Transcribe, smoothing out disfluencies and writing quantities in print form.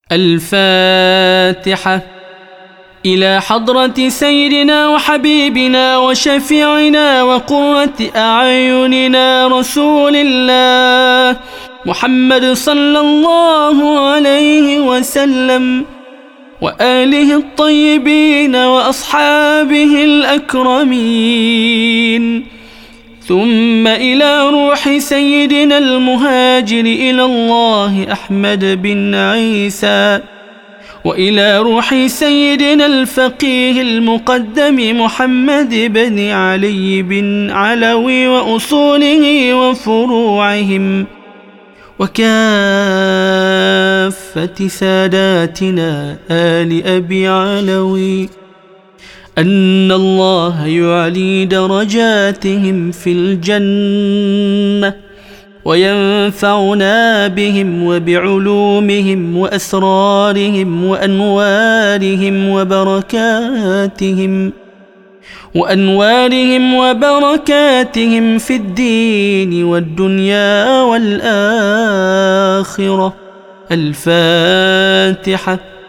الفاتحة. إلى حضرة سيدنا وحبيبنا وشفيعنا وقرة أعيننا رسول الله محمد صلى الله عليه وسلم وآله الطيبين وأصحابه الأكرمين، ثم إلى روح سيدنا المهاجر إلى الله أحمد بن عيسى، وإلى روح سيدنا الفقيه المقدم محمد بن علي بن علوي وأصوله وفروعهم، وكافة ساداتنا آل أبي علوي، أن الله يعلي درجاتهم في الجنة وينفعنا بهم وبعلومهم وأسرارهم وأنوارهم وبركاتهم في الدين والدنيا والآخرة. الفاتحة.